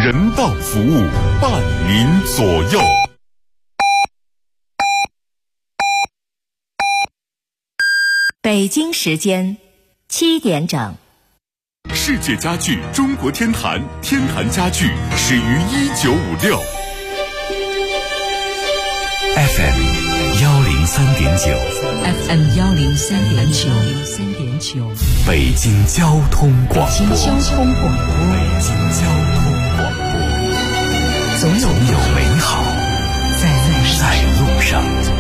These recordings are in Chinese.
人道服务，伴您左右。 北京时间7点整。 世界家具中国天坛，天坛家具始于1956。 FM 103.9 FM 103.9 北京交通广播。 北京交通广播。总有美好在路上。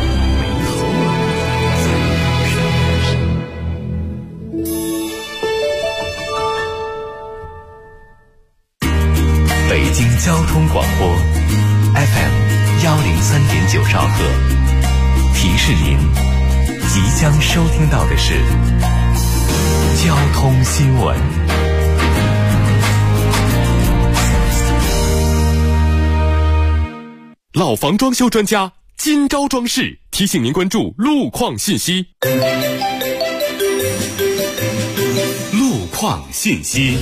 北京交通广播 FM 103.9兆赫，提示您即将收听到的是交通新闻。 老房装修专家金招装饰提醒您关注路况信息。路况信息。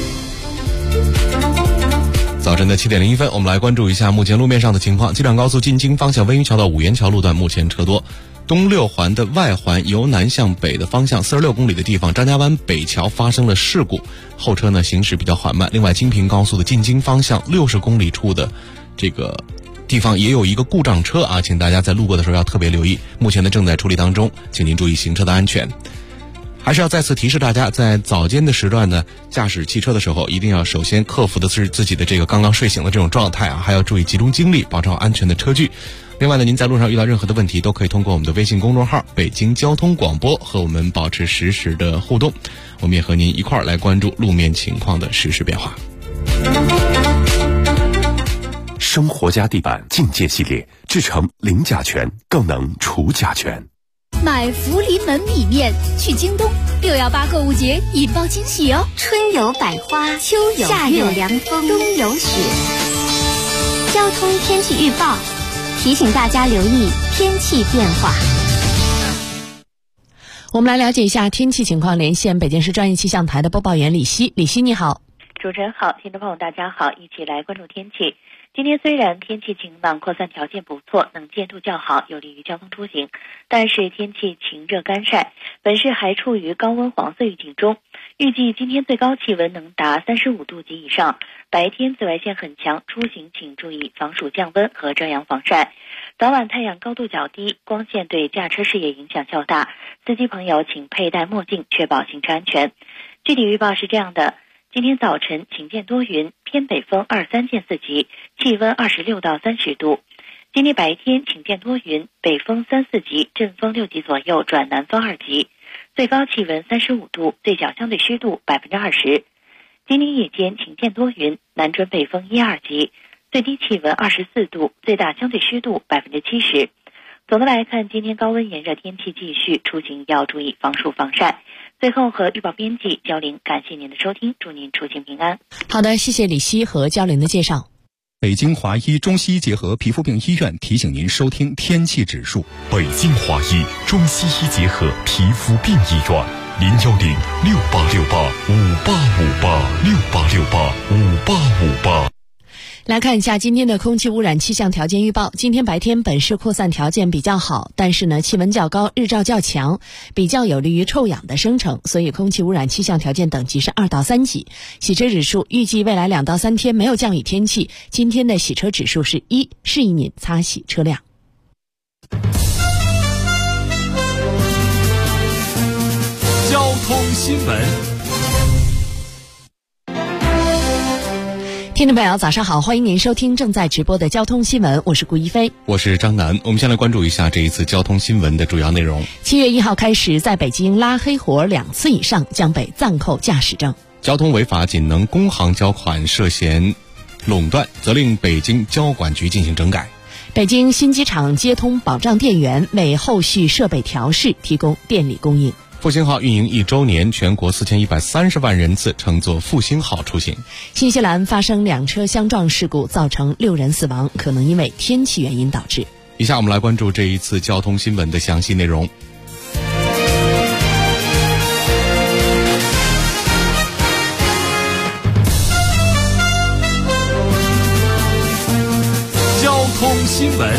早晨的7点01分，我们来关注一下目前路面上的情况。机场高速进京方向温榆桥到五元桥路段目前车多，东六环的外环由南向北的方向46公里的地方，张家湾北桥发生了事故，后车呢行驶比较缓慢。另外，京平高速的进京方向60公里处的这个地方也有一个故障车啊，请大家在路过的时候要特别留意，目前呢正在处理当中，请您注意行车的安全。还是要再次提示大家，在早间的时段呢，驾驶汽车的时候一定要首先克服的是自己的这个刚刚睡醒的这种状态啊，还要注意集中精力，保持好安全的车距。另外呢，您在路上遇到任何的问题，都可以通过我们的微信公众号北京交通广播和我们保持实时的互动，我们也和您一块儿来关注路面情况的实时变化。 生活家地板境界系列制成零甲醛，更能除甲醛。 买福临门米面去京东，618购物节引爆惊喜哦！ 春有百花， 秋有夏有凉风，冬有雪。交通天气预报提醒大家留意天气变化。 我们来了解一下天气情况，连线北京市专业气象台的播报员李希。李希你好。 主持人好，听众朋友大家好，一起来关注天气。今天虽然天气晴朗，扩散条件不错，能见度较好，有利于交通出行，但是天气晴热干晒，本市还处于高温黄色预警中。预计今天最高气温能达35度及以上，白天紫外线很强，出行请注意防暑降温和遮阳防晒。早晚太阳高度较低，光线对驾车视野影响较大，司机朋友请佩戴墨镜，确保行车安全。具体预报是这样的。今天早晨晴间多云，偏北风2-3见4级，气温26到30度。今天白天晴间多云，北风3-4级，阵风6级左右转南风2级，最高气温35度，最小相对湿度20%。今天夜间晴间多云，南转北风1-2级，最低气温24度，最大相对湿度70%。总的来看，今天高温炎热天气继续，出行要注意防暑防晒。最后和预报编辑焦玲感谢您的收听，祝您出行平安。 好的，谢谢李希和焦玲的介绍。 北京华医中西医结合皮肤病医院提醒您收听天气指数。 北京华医中西医结合皮肤病医院，086858586858685858。 来看一下今天的空气污染气象条件预报。今天白天本市扩散条件比较好，但是呢气温较高，日照较强，比较有利于臭氧的生成，所以空气污染气象条件等级是2到3级。洗车指数预计未来2到3天没有降雨天气，今天的洗车指数是1，适宜您擦洗车辆。 交通新闻。 听众朋友早上好，欢迎您收听正在直播的交通新闻，我是顾一飞， 我是张楠。我们先来关注一下这一次交通新闻的主要内容。 7月1号开始，在北京拉黑活2次以上将被暂扣驾驶证。 交通违法仅能公行交款涉嫌垄断，责令北京交管局进行整改。 北京新机场接通保障电源，为后续设备调试提供电力供应。 复兴号运营1周年，全国4130万人次乘坐复兴号出行。 新西兰发生2车相撞事故，造成6人死亡，可能因为天气原因导致。 以下我们来关注这一次交通新闻的详细内容。 新闻。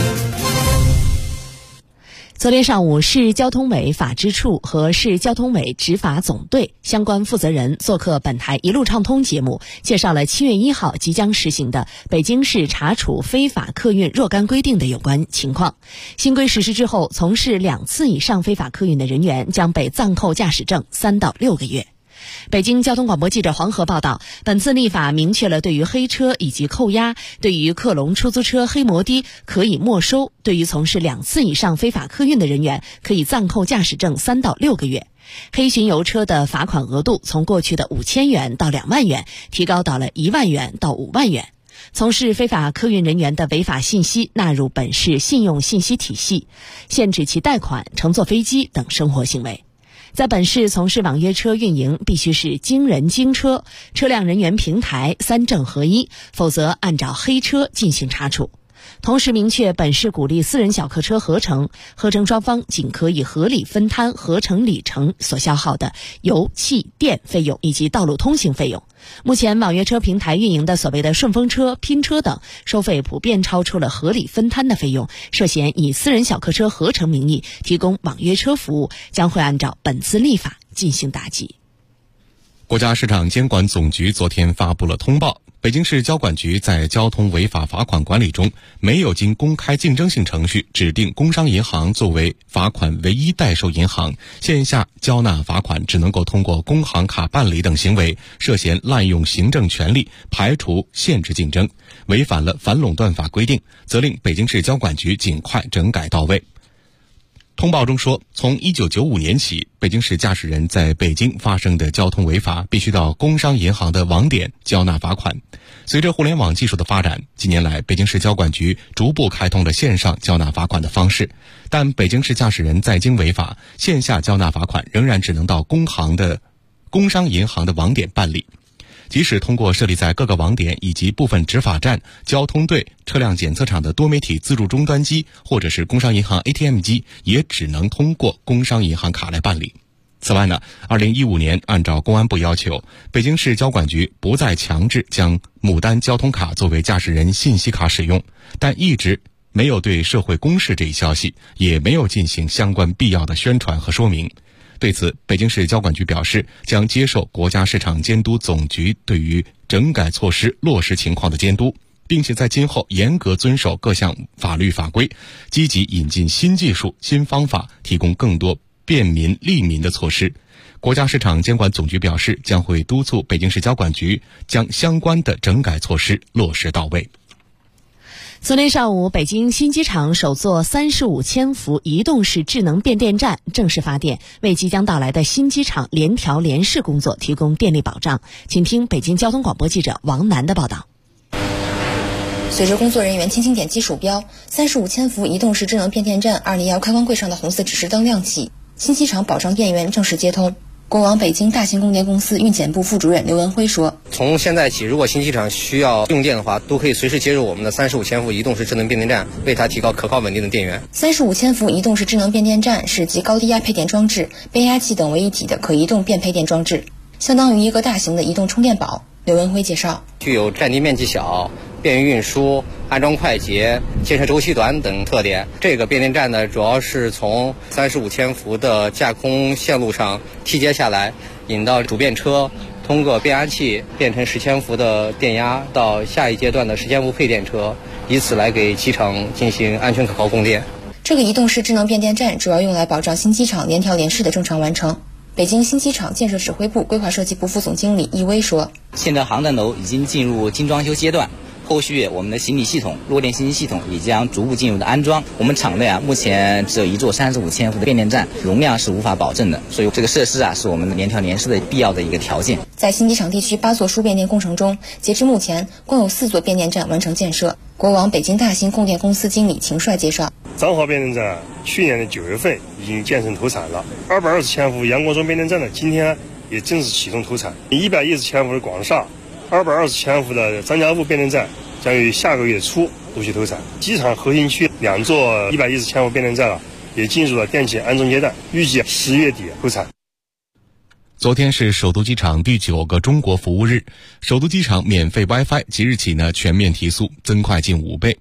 昨天上午，市交通委法制处和市交通委执法总队相关负责人做客本台一路畅通节目，介绍了7月1号即将实行的北京市查处非法客运若干规定的有关情况。新规实施之后，从事2次以上非法客运的人员将被暂扣驾驶证3到6个月。北京交通广播记者黄河报道，本次立法明确了对于黑车以及扣押，对于客隆出租车、黑摩的可以没收，对于从事2次以上非法客运的人员可以暂扣驾驶证3到6个月。黑巡游车的罚款额度从过去的5000元到2万元，提高到了1万元到5万元。从事非法客运人员的违法信息纳入本市信用信息体系，限制其贷款、乘坐飞机等生活行为。在本市从事网约车运营必须是经人经车，车辆人员平台3证合一，否则按照黑车进行查处。同时明确本市鼓励私人小客车合乘，合乘双方仅可以合理分摊合乘里程所消耗的油气电费用以及道路通行费用。目前网约车平台运营的所谓的顺风车、拼车等收费普遍超出了合理分摊的费用，涉嫌以私人小客车合乘名义提供网约车服务，将会按照本次立法进行打击。 国家市场监管总局昨天发布了通报，北京市交管局在交通违法罚款管理中没有经公开竞争性程序指定工商银行作为罚款唯一代收银行，线下交纳罚款只能够通过工行卡办理等行为，涉嫌滥用行政权力，排除限制竞争，违反了反垄断法规定，责令北京市交管局尽快整改到位。通报中说，从1995年起，北京市驾驶人在北京发生的交通违法必须到工商银行的网点交纳罚款。随着互联网技术的发展，近年来北京市交管局逐步开通了线上交纳罚款的方式，但北京市驾驶人在京违法，线下交纳罚款仍然只能到工商银行的网点办理。即使通过设立在各个网点以及部分执法站、交通队、车辆检测场的多媒体自助终端机，或者是工商银行 ATM 机，也只能通过工商银行卡来办理。此外呢，2015年按照公安部要求，北京市交管局不再强制将牡丹交通卡作为驾驶人信息卡使用，但一直没有对社会公示这一消息，也没有进行相关必要的宣传和说明。对此，北京市交管局表示，将接受国家市场监督总局对于整改措施落实情况的监督，并且在今后严格遵守各项法律法规，积极引进新技术、新方法，提供更多便民利民的措施。国家市场监管总局表示，将会督促北京市交管局将相关的整改措施落实到位。 昨天上午，北京新机场首座35千伏移动式智能变电站正式发电，为即将到来的新机场联调联试工作提供电力保障。请听北京交通广播记者王楠的报道。 随着工作人员轻轻点击鼠标，35千伏移动式智能变电站201开关柜上的红色指示灯亮起，新机场保障电源正式接通。国网北京大型供电公司运检部副主任刘文辉说， 从现在起，如果新机场需要用电的话，都可以随时接入我们的35千伏移动式智能变电站，为它提高可靠稳定的电源。 35千伏移动式智能变电站是集高低压配电装置、变压器等为一体的可移动变配电装置，相当于一个大型的移动充电宝。刘文辉介绍， 具有占地面积小、便于运输、安装快捷、建设周期短等特点。这个变电站呢，主要是从35千伏的架空线路上梯接下来，引到主变车，通过变压器变成10千伏的电压，到下一阶段的10千伏配电车，以此来给机场进行安全可靠供电。 这个移动式智能变电站主要用来保障新机场联调联试的正常完成。北京新机场建设指挥部规划设计部副总经理易威说， 现在航站楼已经进入精装修阶段，后续我们的行李系统、弱电信息系统也将逐步进入的安装。我们场内目前只有一座35千伏的变电站，容量是无法保证的，所以这个设施是我们联调联试的必要的一个条件。 在新机场地区8座输变电工程中，截至目前共有4座变电站完成建设。国网北京大新供电公司经理秦帅介绍， 张华变电站去年的9月份已经建成投产了，220千伏阳光庄变电站呢，今天也正式启动投产。110千伏的广厦，220千伏的张家埠变电站将于下个月初陆续投产。机场核心区2座110千伏变电站也进入了电气安装阶段，预计10月底投产。 昨天是首都机场第9个中国服务日，首都机场免费 WiFi 即日起全面提速，增快近5倍。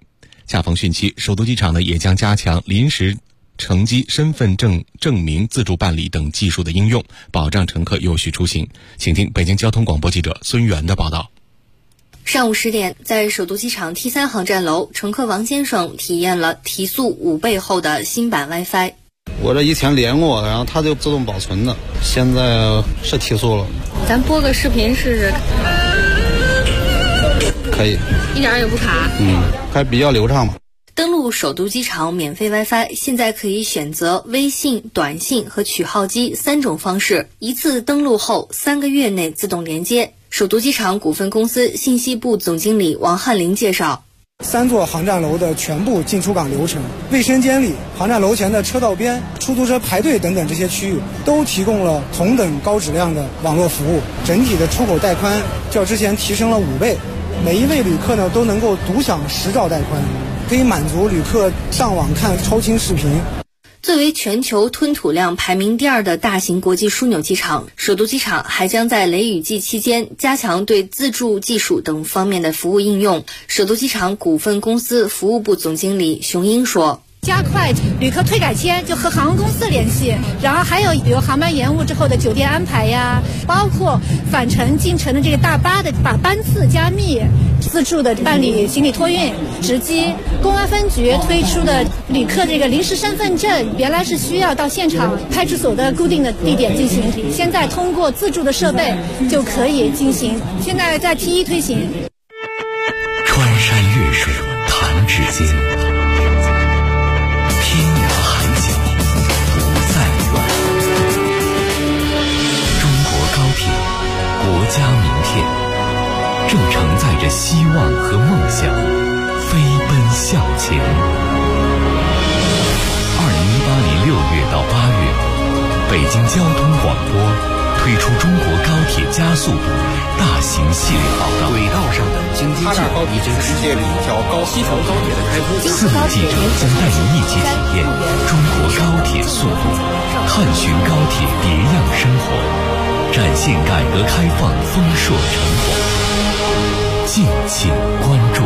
恰逢汛期，首都机场呢也将加强临时乘机身份证证明自助办理等技术的应用，保障乘客有序出行。请听北京交通广播记者孙源的报道。 上午10点，在首都机场 T3 航站楼，乘客王先生体验了提速5倍后的新版 WiFi。 我这以前连过，然后它就自动保存的，现在是提速了。 咱播个视频试试。 可以， 一点也不卡。 还比较流畅嘛。 登录首都机场免费 WiFi， 现在可以选择微信、短信和取号机3种方式，一次登录后3个月内自动连接。首都机场股份公司信息部总经理王汉林介绍 ，3座航站楼的全部进出港流程、卫生间里、航站楼前的车道边、出租车排队等等这些区域，都提供了同等高质量的网络服务。整体的出口带宽较之前提升了5倍，每一位旅客呢都能够独享10兆带宽，可以满足旅客上网看超清视频。 作为全球吞吐量排名第2的大型国际枢纽机场，首都机场还将在雷雨季期间加强对自助技术等方面的服务应用。首都机场股份公司服务部总经理熊英说， 加快旅客退改签，就和航空公司联系，然后还有比如航班延误之后的酒店安排呀，包括返程进城的这个大巴的把班次加密，自助的办理行李托运，值机公安分局推出的旅客这个临时身份证，原来是需要到现场派出所的固定的地点进行，现在通过自助的设备就可以进行，现在在T1推行。 穿山越水弹指间，天涯海角不再远。中国高铁，国家名片，正承载着希望和梦想，飞奔向前。2018年6月到8月，北京交通广播推出中国高铁加速度大型系列报道。 轨道上的京津冀已经世界里较高西城高铁的开通。 4位记者将带您一起体验中国高铁速度，探寻高铁别样生活，展现改革开放丰硕成果。敬请关注。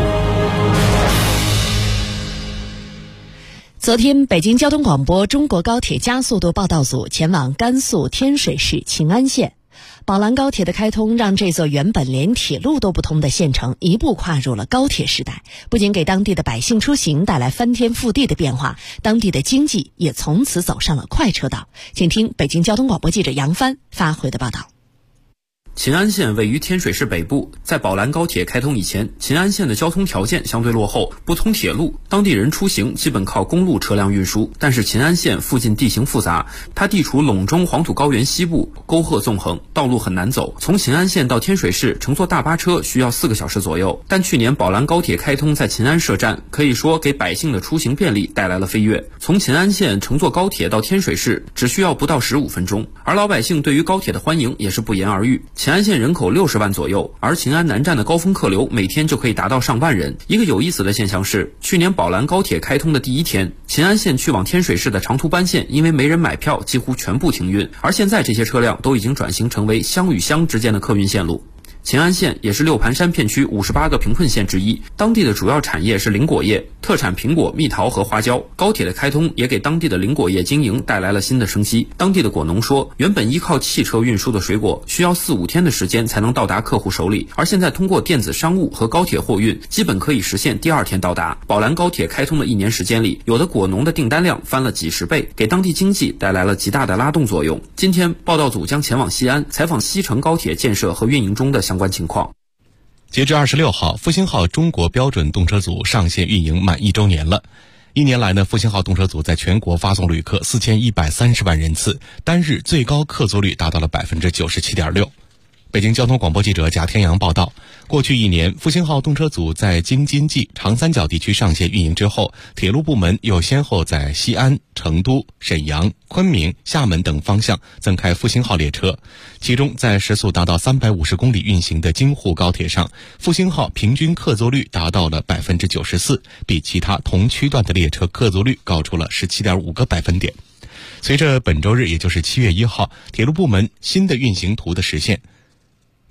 昨天，北京交通广播中国高铁加速度报道组前往甘肃天水市秦安县。宝兰高铁的开通让这座原本连铁路都不通的县城一步跨入了高铁时代，不仅给当地的百姓出行带来翻天覆地的变化，当地的经济也从此走上了快车道。请听北京交通广播记者杨帆发回的报道。 秦安县位于天水市北部，在宝兰高铁开通以前，秦安县的交通条件相对落后，不通铁路，当地人出行基本靠公路车辆运输。但是秦安县附近地形复杂，它地处陇中黄土高原西部，沟壑纵横，道路很难走。从秦安县到天水市乘坐大巴车需要4个小时左右。但去年宝兰高铁开通在秦安设站，可以说给百姓的出行便利带来了飞跃。从秦安县乘坐高铁到天水市只需要不到15分钟，而老百姓对于高铁的欢迎也是不言而喻。秦安县人口60万左右，而秦安南站的高峰客流每天就可以达到上万人。一个有意思的现象是，去年宝兰高铁开通的第1天，秦安县去往天水市的长途班线因为没人买票，几乎全部停运，而现在这些车辆都已经转型成为乡与乡之间的客运线路。秦安县也是六盘山片区58个贫困县之一，当地的主要产业是林果业，特产苹果、蜜桃和花椒。高铁的开通也给当地的林果业经营带来了新的生机。当地的果农说，原本依靠汽车运输的水果需要4-5天的时间才能到达客户手里，而现在通过电子商务和高铁货运，基本可以实现第2天到达。宝兰高铁开通的1年时间里，有的果农的订单量翻了几10倍，给当地经济带来了极大的拉动作用。今天报道组将前往西安，采访西城高铁建设和运营中的相关情况。 截至26号，复兴号中国标准动车组上线运营满1周年了。1年来呢，复兴号动车组在全国发送旅客4130万人次，单日最高客座率达到了 97.6%。北京交通广播记者贾天阳报道，过去1年，复兴号动车组在京津冀、长三角地区上线运营之后，铁路部门又先后在西安、成都、沈阳、昆明、厦门等方向增开复兴号列车。其中，在时速达到350公里运行的京沪高铁上，复兴号平均客座率达到了 94%， 比其他同区段的列车客座率高出了 17.5个百分点。随着本周日，也就是7月1号，铁路部门新的运行图的实现，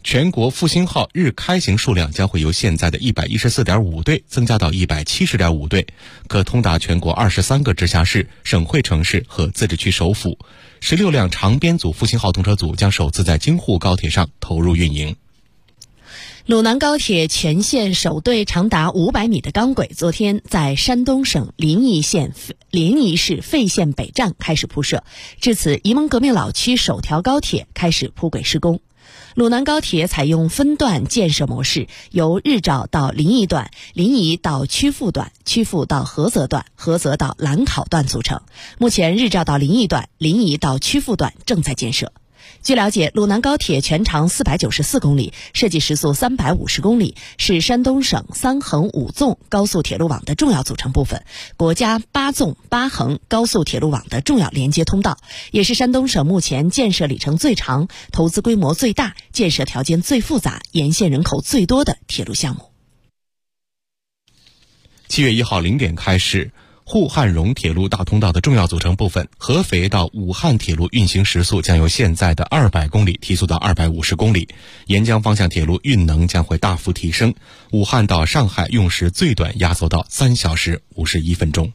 全国复兴号日开行数量将会由现在的114.5对增加到170.5对，可通达全国23个直辖市、省会城市和自治区首府。16辆长编组复兴号动车组将首次在京沪高铁上投入运营。 鲁南高铁全线首对长达500米的钢轨，昨天在山东省临沂市费县北站开始铺设，至此沂蒙革命老区首条高铁开始铺轨施工。鲁南高铁采用分段建设模式，由日照到临沂段、临沂到曲阜段、曲阜到菏泽段、菏泽到兰考段组成。目前日照到临沂段、临沂到曲阜段正在建设。据了解，鲁南高铁全长494公里，设计时速350公里，是山东省3横5纵高速铁路网的重要组成部分，国家8纵8横高速铁路网的重要连接通道，也是山东省目前建设里程最长、投资规模最大、建设条件最复杂、沿线人口最多的铁路项目。 7月1号0点开始，沪汉蓉铁路大通道的重要组成部分合肥到武汉铁路运行时速将由现在的200公里提速到250公里，沿江方向铁路运能将会大幅提升，武汉到上海用时最短压缩到3小时51分钟。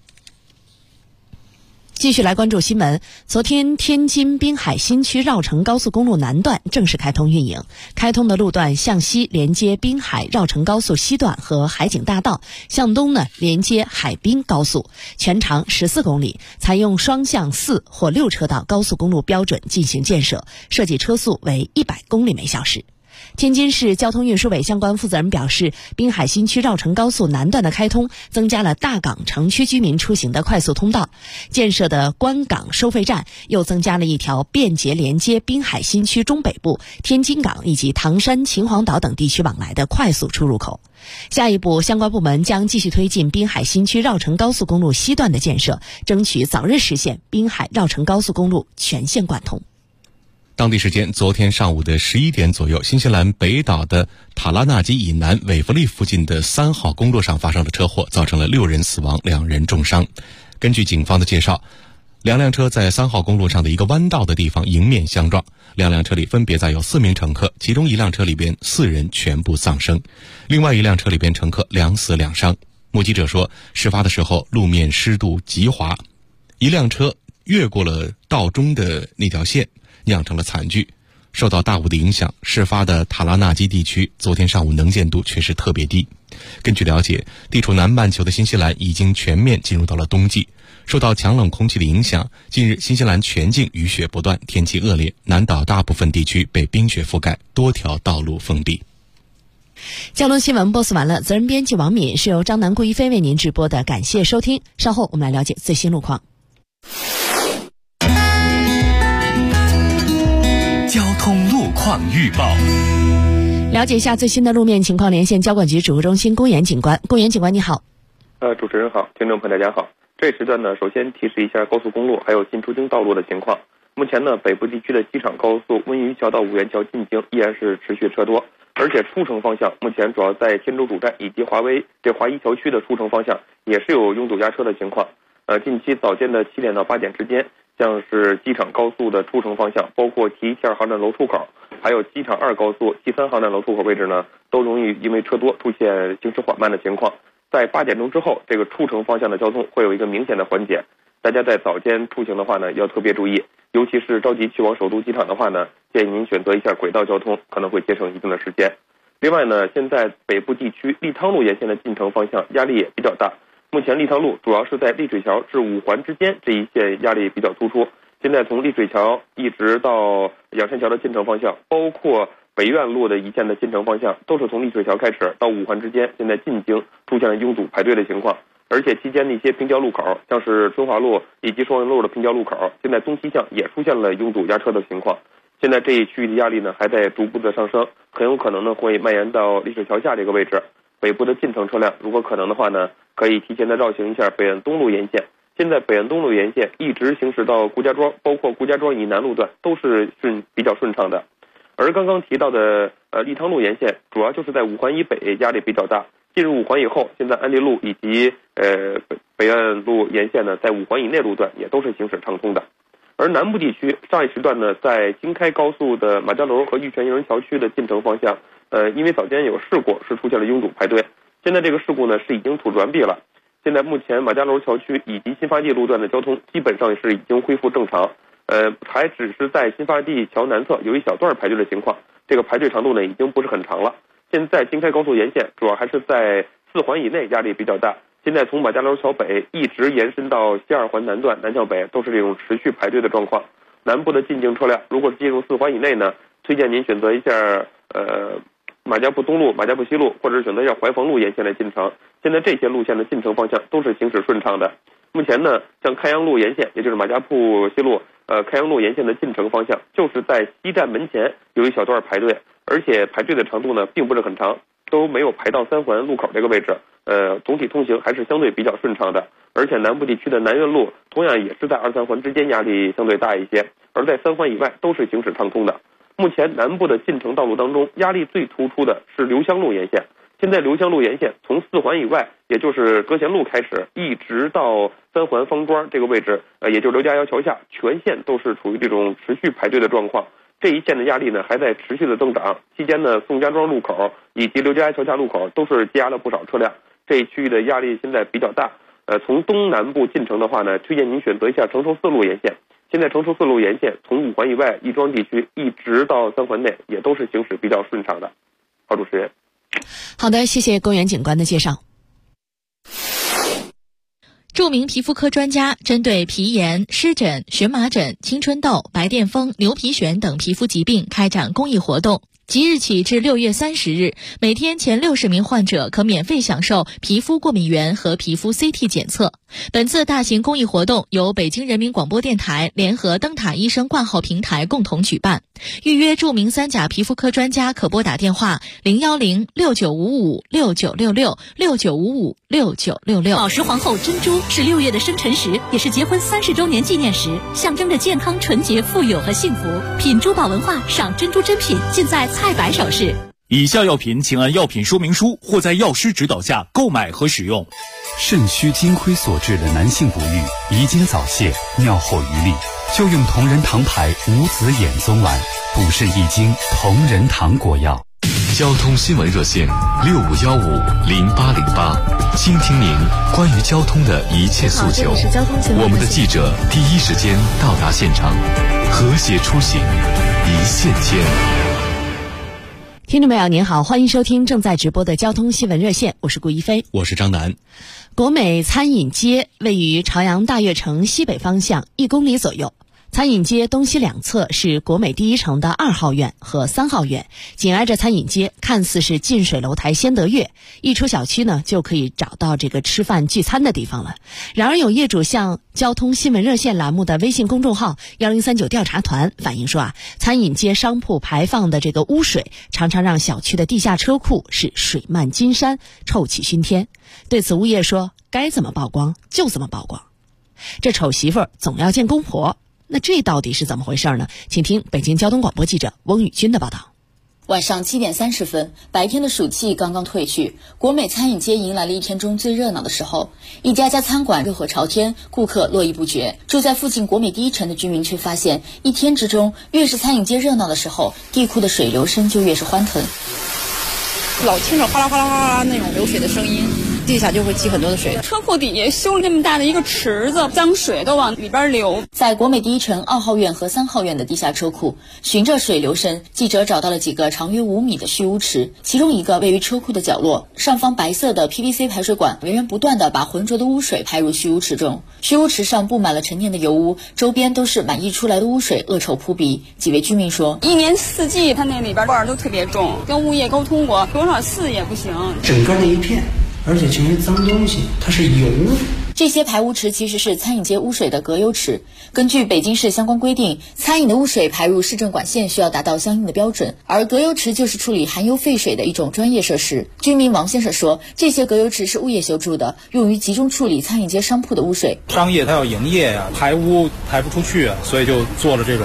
继续来关注新闻。昨天，天津滨海新区绕城高速公路南段正式开通运营。开通的路段向西连接滨海绕城高速西段和海景大道，向东呢连接海滨高速，全长14公里，采用双向4或6车道高速公路标准进行建设，设计车速为100公里每小时。天津市交通运输委相关负责人表示，滨海新区绕城高速南段的开通，增加了大港城区居民出行的快速通道，建设的关港收费站又增加了一条便捷连接滨海新区中北部、天津港以及唐山、秦皇岛等地区往来的快速出入口。下一步，相关部门将继续推进滨海新区绕城高速公路西段的建设，争取早日实现滨海绕城高速公路全线贯通。 当地时间昨天上午的11点左右，新西兰北岛的塔拉纳基以南韦弗利附近的3号公路上发生了车祸，造成了6人死亡，2人重伤。根据警方的介绍，2辆车在3号公路上的一个弯道的地方迎面相撞，2辆车里分别载有4名乘客，其中1辆车里边4人全部丧生，另外1辆车里边乘客2死2伤。目击者说，事发的时候路面湿度极滑，1辆车越过了道中的那条线，酿成了惨剧。受到大雾的影响，事发的塔拉纳基地区昨天上午能见度确实特别低。根据了解，地处南半球的新西兰已经全面进入到了冬季，受到强冷空气的影响，近日新西兰全境雨雪不断，天气恶劣，南岛大部分地区被冰雪覆盖，多条道路封闭。 交通新闻播送完了，责任编辑王敏，是由张楠、顾一飞为您直播的，感谢收听。稍后我们来了解最新路况。 交通路况预报， 了解一下最新的路面情况，连线交管局指挥中心龚岩警官。龚岩警官你好。 主持人好，听众朋友大家好。这时段呢，首先提示一下高速公路还有进出京道路的情况。目前呢，北部地区的机场高速温榆桥到五元桥进京依然是持续车多，而且出城方向目前主要在天州主站以及华一桥区的出城方向也是有拥堵压车的情况。近期早间的7点到8点之间，像是机场高速的出城方向，包括T12航站楼出口，还有机场2高速T3航站楼出口位置呢，都容易因为车多出现行驶缓慢的情况。在8点钟之后，这个出城方向的交通会有一个明显的缓解。大家在早间出行的话呢，要特别注意，尤其是着急去往首都机场的话呢，建议您选择一下轨道交通，可能会节省一定的时间。另外呢，现在北部地区立汤路沿线的进城方向压力也比较大。目前立汤路主要是在丽水桥至五环之间这一线压力比较突出。现在从丽水桥一直到仰山桥的进城方向，包括北苑路的一线的进城方向，都是从丽水桥开始到五环之间，现在进京出现了拥堵排队的情况。而且期间的一些平交路口，像是春华路以及双云路的平交路口，现在东西向也出现了拥堵压车的情况。现在这一区域的压力呢还在逐步的上升，很有可能呢会蔓延到丽水桥下这个位置。北部的进城车辆如果可能的话呢，可以提前的绕行一下北岸东路沿线。现在北岸东路沿线一直行驶到顾家庄，包括顾家庄以南路段都是比较顺畅的。而刚刚提到的立汤路沿线，主要就是在五环以北压力比较大。进入五环以后，现在安利路以及北岸路沿线呢，在五环以内路段也都是行驶畅通的。 而南部地区上一时段呢，在京开高速的马家楼和玉泉营人桥区的进城方向，因为早间有事故是出现了拥堵排队，现在这个事故呢是已经土完毕了。现在目前马家楼桥区以及新发地路段的交通基本上是已经恢复正常，还只是在新发地桥南侧有一小段排队的情况，这个排队长度呢已经不是很长了。现在京开高速沿线主要还是在4环以内压力比较大，现在从马家楼桥北一直延伸到西2环南段南向北都是这种持续排队的状况。南部的进京车辆如果进入4环以内呢，推荐您选择一下马家埠东路、马家埠西路，或者是选择一下怀冯路沿线来进城。现在这些路线的进城方向都是行驶顺畅的。目前呢，像开阳路沿线，也就是马家埠西路、开阳路沿线的进城方向，就是在西站门前有一小段排队，而且排队的长度呢并不是很长，都没有排到3环路口这个位置。总体通行还是相对比较顺畅的。而且南部地区的南苑路同样也是在2、3环之间压力相对大一些，而在3环以外都是行驶畅通的。目前南部的进城道路当中，压力最突出的是刘香路沿线。现在刘香路沿线从4环以外，也就是葛贤路开始，一直到3环方庄这个位置，也就是刘家窑桥下，全线都是处于这种持续排队的状况。这一线的压力呢还在持续的增长。期间呢，宋家庄路口以及刘家窑桥下路口都是积压了不少车辆，这一区域的压力现在比较大。从东南部进城的话呢，推荐您选择一下承寿4路沿线。现在承寿4路沿线从5环以外亦庄地区一直到3环内也都是行驶比较顺畅的。好，主持人。 好的，谢谢公园警官的介绍。 著名皮肤科专家针对皮炎、湿疹、荨麻疹、青春痘、白癜风、牛皮癣等皮肤疾病开展公益活动。即日起至6月30日，每天前60名患者可免费享受皮肤过敏原和皮肤 CT 检测。本次大型公益活动由北京人民广播电台联合灯塔医生挂号平台共同举办。预约著名3甲皮肤科专家可拨打电话010-6955-6966 6955-6966。 宝石皇后珍珠是6月的生辰时，也是结婚30周年纪念时，象征着健康、纯洁、富有和幸福。品珠宝文化，赏珍珠珍品，尽在菜百首饰。 以下药品请按药品说明书或在药师指导下购买和使用。 肾虚金亏所致的男性不育、遗精早泄、尿后余力，就用同仁堂牌无子衍宗丸，补肾益精同仁堂果药。 交通新闻热线65150808，倾听您关于交通的一切诉求。我们的记者第一时间到达现场，和谐出行，一线牵。 听众朋友您好，欢迎收听正在直播的交通新闻热线，我是顾一飞， 我是张楠。 国美餐饮街位于朝阳大悦城西北方向1公里左右，餐饮街东西两侧是国美第一城的2号院和3号院，紧挨着餐饮街，看似是近水楼台先得月，一出小区呢就可以找到这个吃饭聚餐的地方了。然而有业主向交通新闻热线栏目的微信公众号1039调查团反映说餐饮街商铺排放的这个污水常常让小区的地下车库是水漫金山，臭气熏天。对此物业说，该怎么曝光就怎么曝光，这丑媳妇儿总要见公婆。那这到底是怎么回事呢？请听北京交通广播记者翁宇军的报道。 晚上7点30分，白天的暑气刚刚褪去，国美餐饮街迎来了一天中最热闹的时候。一家家餐馆热火朝天，顾客络绎不绝。住在附近国美第一城的居民却发现，一天之中，越是餐饮街热闹的时候，地库的水流声就越是欢腾。 老听着哗啦哗啦哗啦那种流水的声音，地下就会积很多的水。车库底下修了那么大的一个池子，脏水都往里边流。 在国美第一城2号院和3号院的地下车库，循着水流声，记者找到了几个长约5米的蓄污池，其中一个位于车库的角落，上方白色的 PVC 排水管源源不断地把浑浊的污水排入蓄污池中。蓄污池上布满了陈年的油污，周边都是满溢出来的污水，恶臭扑鼻。几位居民说， 一年四季它那里边味儿都特别重，跟物业沟通过，多少次也不行。 整个那一片，而且全是脏东西，它是油。 这些排污池其实是餐饮街污水的隔油池。根据北京市相关规定，餐饮的污水排入市政管线需要达到相应的标准，而隔油池就是处理含油废水的一种专业设施。居民王先生说，这些隔油池是物业修筑的，用于集中处理餐饮街商铺的污水。 商业它要营业呀，排污排不出去，所以就做了这种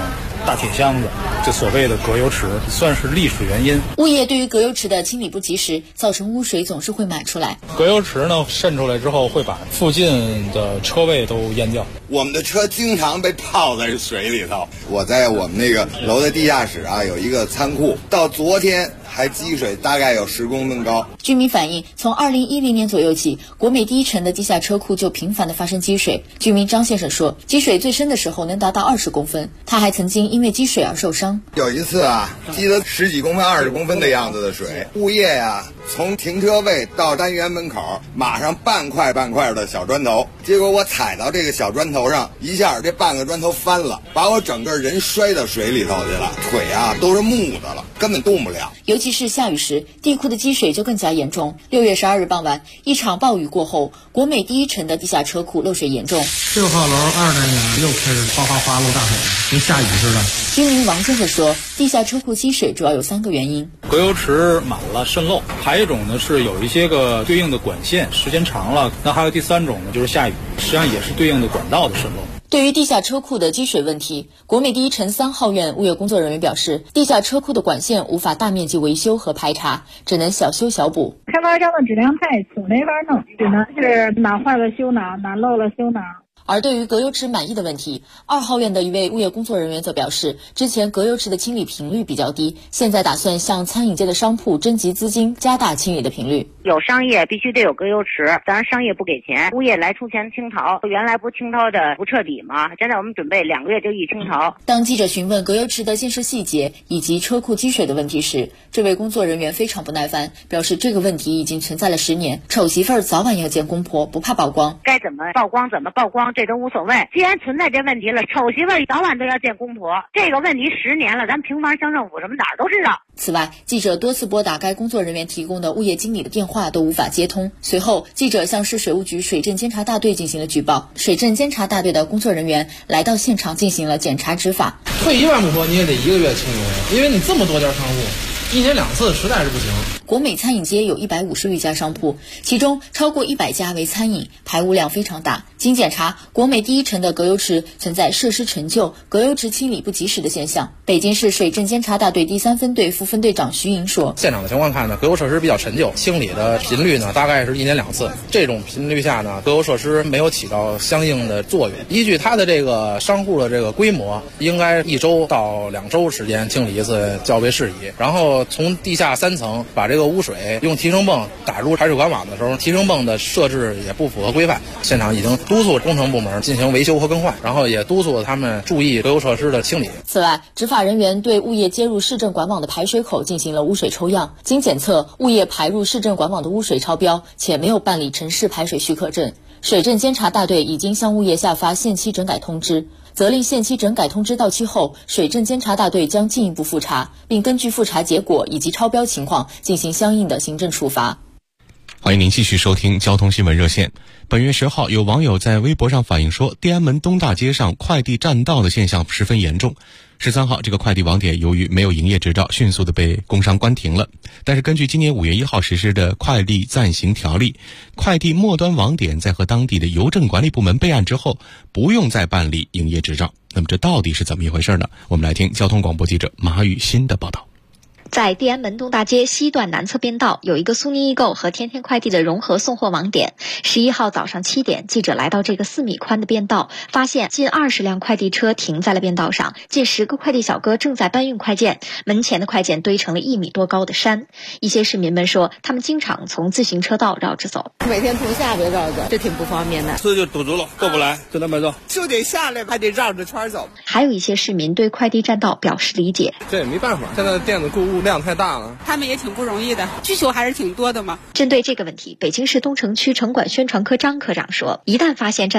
大铁箱子，就所谓的隔油池，算是历史原因。 物业对于隔油池的清理不及时，造成污水总是会满出来。 隔油池呢渗出来之后，会把附近的车位都淹掉。 我们的车经常被泡在水里头。我在我们那个楼的地下室啊，有一个仓库，到昨天还积水大概有10公分高。 居民反映，从2010年左右起，国美第一城的地下车库就频繁的发生积水。居民张先生说，积水最深的时候能达到20公分，他还曾经因为积水而受伤。 有一次啊，积了10几公分、20公分的样子的水，物业呀，从停车位到单元门口码上半块的小砖头，结果我踩到这个小砖头上，一下这半个砖头翻了，把我整个人摔到水里头去了，腿啊都是木的了，根本动不了。 尤其是下雨时，地库的积水就更加严重。6月12日傍晚，一场暴雨过后，国美第一城的地下车库漏水严重。 6号楼2单元又开始哗漏大水，跟下雨似的。 居民王先生说，地下车库积水主要有3个原因： 隔油池满了渗漏，还有一种呢是有一些个对应的管线时间长了，那还有第3种呢就是下雨，实际上也是对应的管道的渗漏。 对于地下车库的积水问题，国美第一城3号院物业工作人员表示，地下车库的管线无法大面积维修和排查，只能小修小补。 开发商的质量太粗，没法弄，只能是哪坏了修哪，哪漏了修哪。 而对于隔油池满意的问题，2号院的一位物业工作人员则表示，之前隔油池的清理频率比较低，现在打算向餐饮界的商铺征集资金，加大清理的频率。 有商业必须得有隔油池，咱商业不给钱，物业来出钱清掏，原来不清掏的不彻底吗？现在我们准备2个月就一清掏。 当记者询问隔油池的建设细节以及车库积水的问题时，这位工作人员非常不耐烦，表示这个问题已经存在了10年，丑媳妇儿早晚要见公婆，不怕曝光。 该怎么曝光怎么曝光，这都无所谓。既然存在这问题了，丑媳妇儿早晚都要见公婆，这个问题10年了，咱平房乡政府什么哪儿都知道。 此外，记者多次拨打该工作人员提供的物业经理的电话都无法接通。随后，记者向市水务局水政监察大队进行了举报。水政监察大队的工作人员来到现场进行了检查执法。 退1万步说，你也得1个月清油，因为你这么多家商户，1年2次实在是不行。 国美餐饮街有150余家商铺，其中超过100家为餐饮，排污量非常大。经检查，国美第一城的隔油池存在设施陈旧、隔油池清理不及时的现象。北京市水政监察大队第3分队副分队长徐莹说， 现场的情况看呢，隔油设施比较陈旧，清理的频率呢大概是1年2次。这种频率下呢，隔油设施没有起到相应的作用。依据它的这个商户的这个规模，应该1周到2周时间清理1次较为适宜。然后从地下3层把这个污水用提升泵打入排水管网的时候，提升泵的设置也不符合规范。现场已经督促工程部门进行维修和更换，然后也督促他们注意隔油设施的清理。 此外，执法人员对物业接入市政管网的排水口进行了污水抽样，经检测，物业排入市政管网的污水超标，且没有办理城市排水许可证。水政监察大队已经向物业下发限期整改通知，责令限期整改通知到期后，水政监察大队将进一步复查，并根据复查结果以及超标情况进行相应的行政处罚。 欢迎您继续收听交通新闻热线。本月10号，有网友在微博上反映说，天安门东大街上快递占道的现象十分严重。13号，这个快递网点由于没有营业执照，迅速的被工商关停了。但是根据今年5月1号实施的快递暂行条例，快递末端网点在和当地的邮政管理部门备案之后，不用再办理营业执照。那么这到底是怎么一回事呢？我们来听交通广播记者马雨欣的报道。 在天安门东大街西段南侧边道有一个苏宁易购和天天快递的融合送货网点。11号早上7点，记者来到这个4米宽的便道，发现近20辆快递车停在了便道上，近10个快递小哥正在搬运快件，门前的快件堆成了1米多高的山。一些市民们说，他们经常从自行车道绕着走， 每天从下边绕着，这挺不方便的。 车就堵住了，过不来，就那么绕， 就得下来，还得绕着圈走。 还有一些市民对快递占道表示理解， 这也没办法，现在电子购物量太大了， 他们也挺不容易的，需求还是挺多的嘛。 针对这个问题，北京市东城区城管宣传科张科长说，一旦发现